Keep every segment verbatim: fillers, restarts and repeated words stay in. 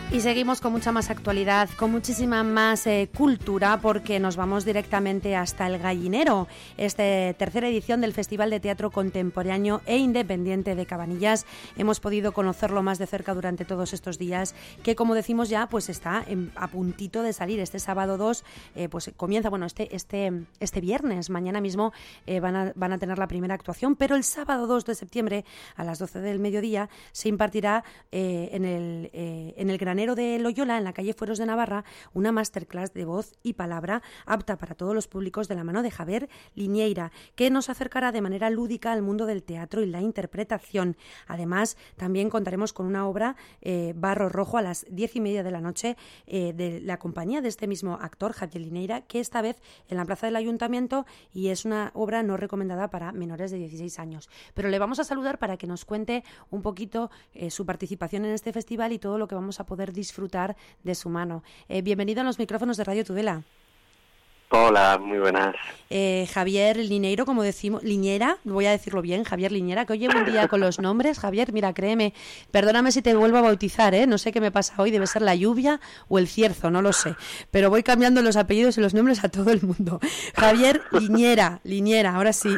Y seguimos con mucha más actualidad, con muchísima más eh, cultura, porque nos vamos directamente hasta El Gallinero, esta tercera edición del Festival de Teatro Contemporáneo e Independiente de Cabanillas. Hemos podido conocerlo más de cerca durante todos estos días, que como decimos ya, pues está en, a puntito de salir. Este sábado dos, eh, pues comienza, bueno, este este este viernes, mañana mismo eh, van, a, van a tener la primera actuación, pero el sábado dos de septiembre a las doce del mediodía se impartirá eh, en el eh, en el Granero de Loyola, en la calle Fueros de Navarra, una masterclass de voz y palabra apta para todos los públicos, de la mano de Javier Liñeira, que nos acercará de manera lúdica al mundo del teatro y la interpretación. Además, también contaremos con una obra, eh, Barro Rojo, a las diez y media de la noche, eh, de la compañía de este mismo actor, Javier Liñeira, que esta vez en la plaza del Ayuntamiento, y es una obra no recomendada para menores de dieciséis años. Pero le vamos a saludar para que nos cuente un poquito eh, su participación en este festival y todo lo que vamos a poder disfrutar de su mano. Eh, bienvenido a los micrófonos de Radio Tudela. Hola, muy buenas. Eh, Javier Liñeiro, como decimos, Liñera, voy a decirlo bien, Javier Liñera, que hoy llevo un día con los nombres. Javier, mira, créeme, perdóname si te vuelvo a bautizar, ¿eh? No sé qué me pasa hoy, debe ser la lluvia o el cierzo, no lo sé, pero voy cambiando los apellidos y los nombres a todo el mundo. Javier Liñera, Liñera, ahora sí.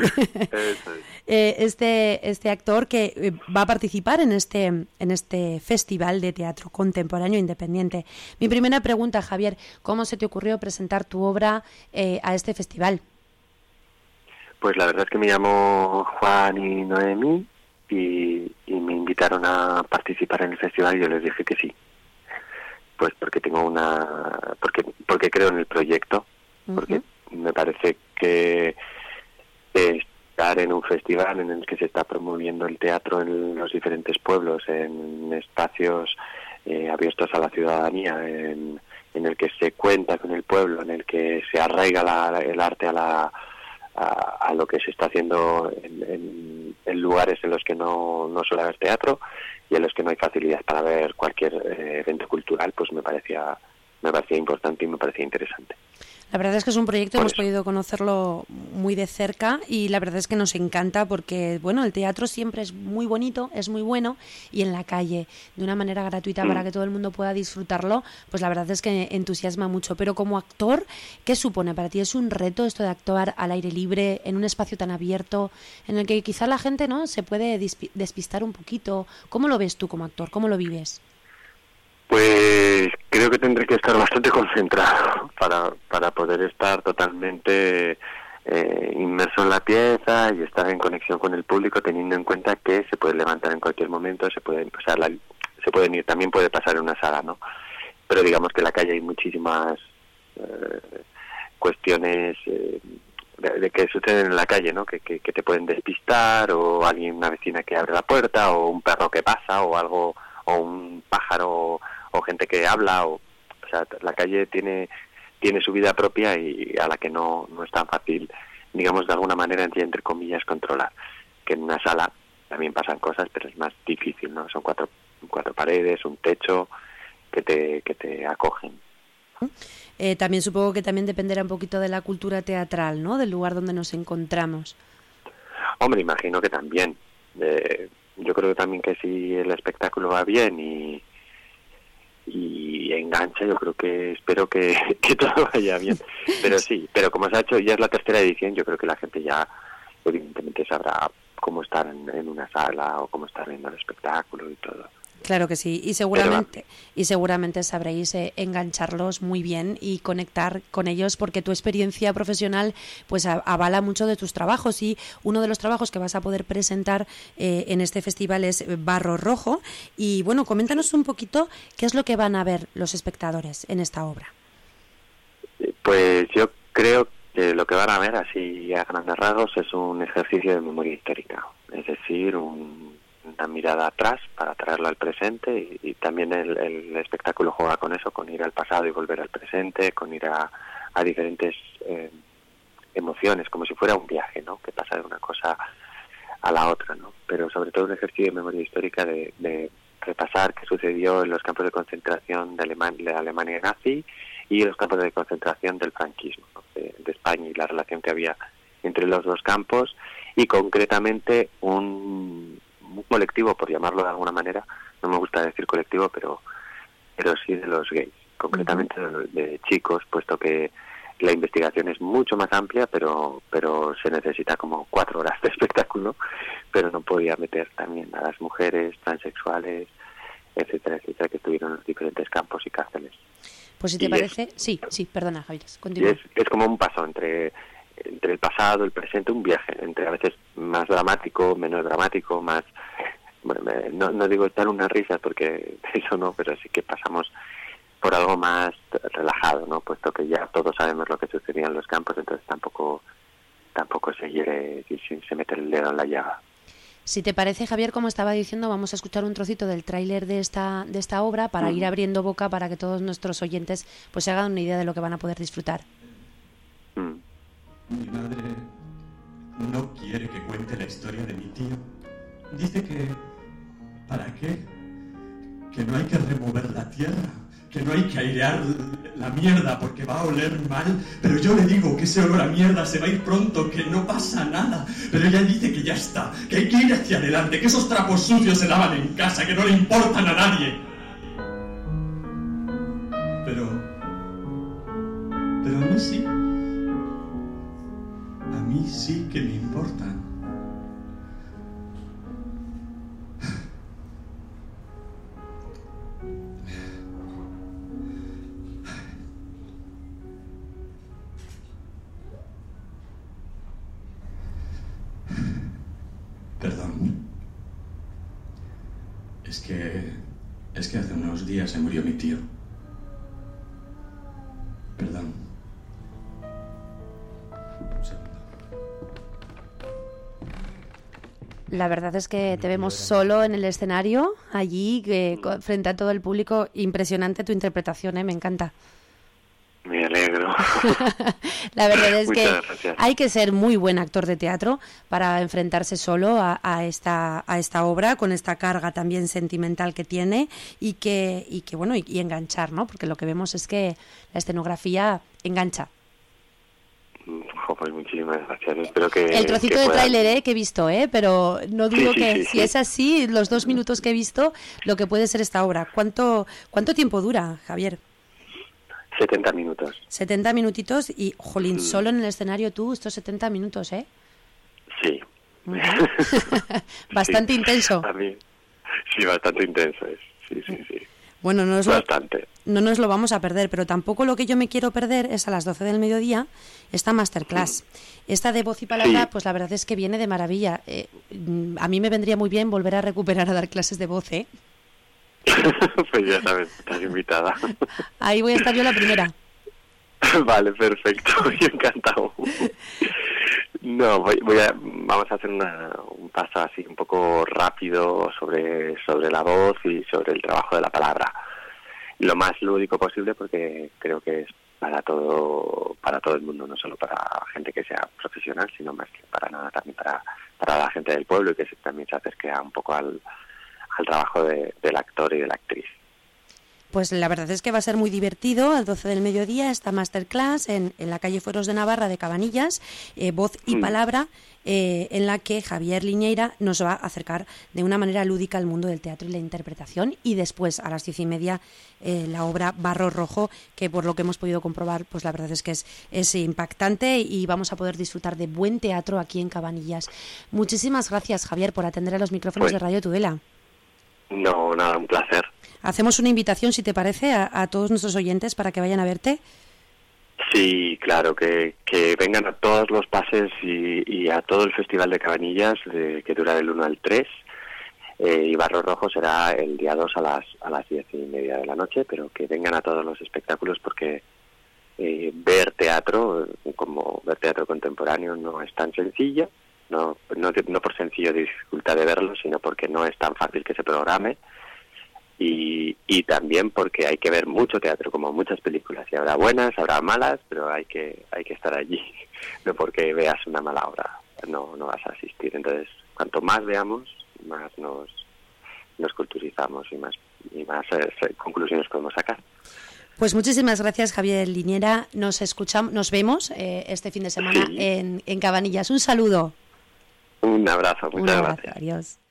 eh, este, este actor que eh, va a participar en este, en este Festival de Teatro Contemporáneo Independiente. Mi primera pregunta, Javier, ¿cómo se te ocurrió presentar tu obra Eh, a este festival? Pues la verdad es que me llamo Juan y Noemí y, y me invitaron a participar en el festival y yo les dije que sí, pues porque tengo una porque porque creo en el proyecto, uh-huh. Porque me parece que estar en un festival en el que se está promoviendo el teatro en los diferentes pueblos, en espacios eh, abiertos a la ciudadanía, en en el que se cuenta con el pueblo, en el que se arraiga la, el arte a, la, a, a lo que se está haciendo en, en, en lugares en los que no, no suele haber teatro y en los que no hay facilidad para ver cualquier eh, evento cultural, pues me parecía, me parecía importante y me parecía interesante. La verdad es que es un proyecto, hemos podido conocerlo muy de cerca y la verdad es que nos encanta porque, bueno, el teatro siempre es muy bonito, es muy bueno, y en la calle, de una manera gratuita mm. para que todo el mundo pueda disfrutarlo, pues la verdad es que entusiasma mucho. Pero como actor, ¿qué supone para ti? ¿Es un reto esto de actuar al aire libre, en un espacio tan abierto, en el que quizá la gente, ¿no?, se puede despistar un poquito? ¿Cómo lo ves tú como actor? ¿Cómo lo vives? Pues creo que tendré que estar bastante concentrado para para poder estar totalmente eh, inmerso en la pieza y estar en conexión con el público, teniendo en cuenta que se puede levantar en cualquier momento, se pueden pasar la, se pueden ir, también puede pasar en una sala, ¿no? Pero digamos que en la calle hay muchísimas eh, cuestiones eh, de, de que suceden en la calle, ¿no? Que, que, que te pueden despistar, o alguien, una vecina que abre la puerta, o un perro que pasa, o algo, o un pájaro, o gente que habla, o, o sea, la calle tiene tiene su vida propia y a la que no, no es tan fácil, digamos, de alguna manera, entre, entre comillas, controlar. Que en una sala también pasan cosas, pero es más difícil, ¿no? Son cuatro cuatro paredes, un techo que te que te acogen. Eh, también supongo que también dependerá un poquito de la cultura teatral, ¿no?, del lugar donde nos encontramos. Hombre, imagino que también. Eh, yo creo también que si el espectáculo va bien y y engancha, yo creo que espero que, que todo vaya bien, pero sí, pero como se ha hecho, ya es la tercera edición, yo creo que la gente ya evidentemente sabrá cómo estar en, en una sala o cómo estar viendo el espectáculo y todo. Claro que sí, y seguramente y seguramente sabréis eh, engancharlos muy bien y conectar con ellos, porque tu experiencia profesional pues a, avala mucho de tus trabajos, y uno de los trabajos que vas a poder presentar eh, en este festival es Barro Rojo. Y bueno, coméntanos un poquito qué es lo que van a ver los espectadores en esta obra. Pues yo creo que lo que van a ver, así a grandes rasgos, es un ejercicio de memoria histórica, es decir, un una mirada atrás para traerlo al presente, y, y también el, el espectáculo juega con eso, con ir al pasado y volver al presente, con ir a, a diferentes eh, emociones, como si fuera un viaje, ¿no?, que pasa de una cosa a la otra, ¿no? Pero sobre todo un ejercicio de memoria histórica, de, de repasar qué sucedió en los campos de concentración de, Aleman- de Alemania nazi y los campos de concentración del franquismo, ¿no?, de, de España, y la relación que había entre los dos campos, y concretamente un un colectivo, por llamarlo de alguna manera, no me gusta decir colectivo, pero pero sí de los gays, concretamente de, de chicos, puesto que la investigación es mucho más amplia, pero pero se necesita como cuatro horas de espectáculo, pero no podía meter también a las mujeres, transexuales, etcétera, etcétera, que estuvieron en los diferentes campos y cárceles. Pues si te y parece, es, sí, sí, perdona, Javier, continúa. Es, es como un paso entre, entre el pasado, el presente, un viaje, entre a veces más dramático, menos dramático, más, bueno, no, no digo echar una risa porque eso no, pero sí que pasamos por algo más relajado, ¿no? Puesto que ya todos sabemos lo que sucedía en los campos, entonces tampoco tampoco se quiere, se mete el dedo en la llaga. Si te parece, Javier, como estaba diciendo, vamos a escuchar un trocito del tráiler de esta de esta obra para mm. ir abriendo boca para que todos nuestros oyentes pues se hagan una idea de lo que van a poder disfrutar. Mm. Mi madre no quiere que cuente la historia de mi tío. Dice que... ¿para qué? Que no hay que remover la tierra, que no hay que airear la mierda porque va a oler mal, pero yo le digo que ese olor a mierda se va a ir pronto, que no pasa nada, pero ella dice que ya está, que hay que ir hacia adelante, que esos trapos sucios se lavan en casa, que no le importan a nadie. Pero... pero a mí sí. A mí sí que me importan. Perdón. Es que... es que hace unos días se murió mi tío. Perdón. Un segundo. La verdad es que te vemos solo en el escenario, allí, que, frente a todo el público. Impresionante tu interpretación, ¿eh? Me encanta. Me alegro. La verdad es que gracias. Hay que ser muy buen actor de teatro para enfrentarse solo a, a esta a esta obra con esta carga también sentimental que tiene y que y que bueno y, y enganchar, ¿no? Porque lo que vemos es que la escenografía engancha. Oh, pues muchísimas gracias. Espero que el trocito que de pueda... tráiler ¿eh? que he visto, ¿eh? Pero no dudo sí, sí, que sí, si sí. es así, los dos minutos que he visto, lo que puede ser esta obra. ¿Cuánto cuánto tiempo dura, Javier? setenta minutos. setenta minutitos y, jolín, mm. solo en el escenario tú, estos setenta minutos, ¿eh? Sí. Uh-huh. Bastante sí. intenso. A mí, sí, bastante intenso es. Sí, sí, sí. Bueno, no nos, bastante. Lo, no nos lo vamos a perder, pero tampoco lo que yo me quiero perder es a las doce del mediodía esta masterclass. Mm. Esta de voz y palabra, sí. Pues la verdad es que viene de maravilla. Eh, a mí me vendría muy bien volver a recuperar a dar clases de voz, ¿eh? Pues ya sabes, estás invitada. Ahí voy a estar yo la primera. Vale, perfecto, yo encantado. No, voy, voy a, vamos a hacer una, un paso así un poco rápido sobre, sobre la voz y sobre el trabajo de la palabra. Lo más lúdico posible porque creo que es para todo para todo el mundo, no solo para gente que sea profesional, sino más que para nada también para, para la gente del pueblo y que se, también se acerque un poco al al trabajo de, del actor y de la actriz. Pues la verdad es que va a ser muy divertido. Al doce del mediodía esta masterclass en, en la calle Fueros de Navarra de Cabanillas, eh, voz y mm. palabra, eh, en la que Javier Liñeira nos va a acercar de una manera lúdica al mundo del teatro y la interpretación. Y después, a las diez y media, eh, la obra Barro Rojo, que por lo que hemos podido comprobar, pues la verdad es que es, es impactante y vamos a poder disfrutar de buen teatro aquí en Cabanillas. Muchísimas gracias, Javier, por atender a los micrófonos pues, de Radio Tudela. No, nada, un placer. Hacemos una invitación, si te parece, a, a todos nuestros oyentes para que vayan a verte. Sí, claro, que, que vengan a todos los pases y, y a todo el Festival de Cabanillas, de, que dura del uno al tres. Eh, y Barro Rojo será el día dos a las a las diez y media de la noche, pero que vengan a todos los espectáculos porque eh, ver teatro, como ver teatro contemporáneo, no es tan sencillo. No, no, no por sencillo de dificultad de verlo, sino porque no es tan fácil que se programe y, y también porque hay que ver mucho teatro, como muchas películas, y habrá buenas, habrá malas, pero hay que hay que estar allí, no porque veas una mala obra, no no vas a asistir. Entonces, cuanto más veamos, más nos nos culturizamos y más y más eh, conclusiones podemos sacar. Pues muchísimas gracias, Javier Liñeira. Nos escuchamos, nos vemos eh, este fin de semana sí. en, en Cabanillas. Un saludo. Un abrazo, muchas Un abrazo, gracias. Adiós.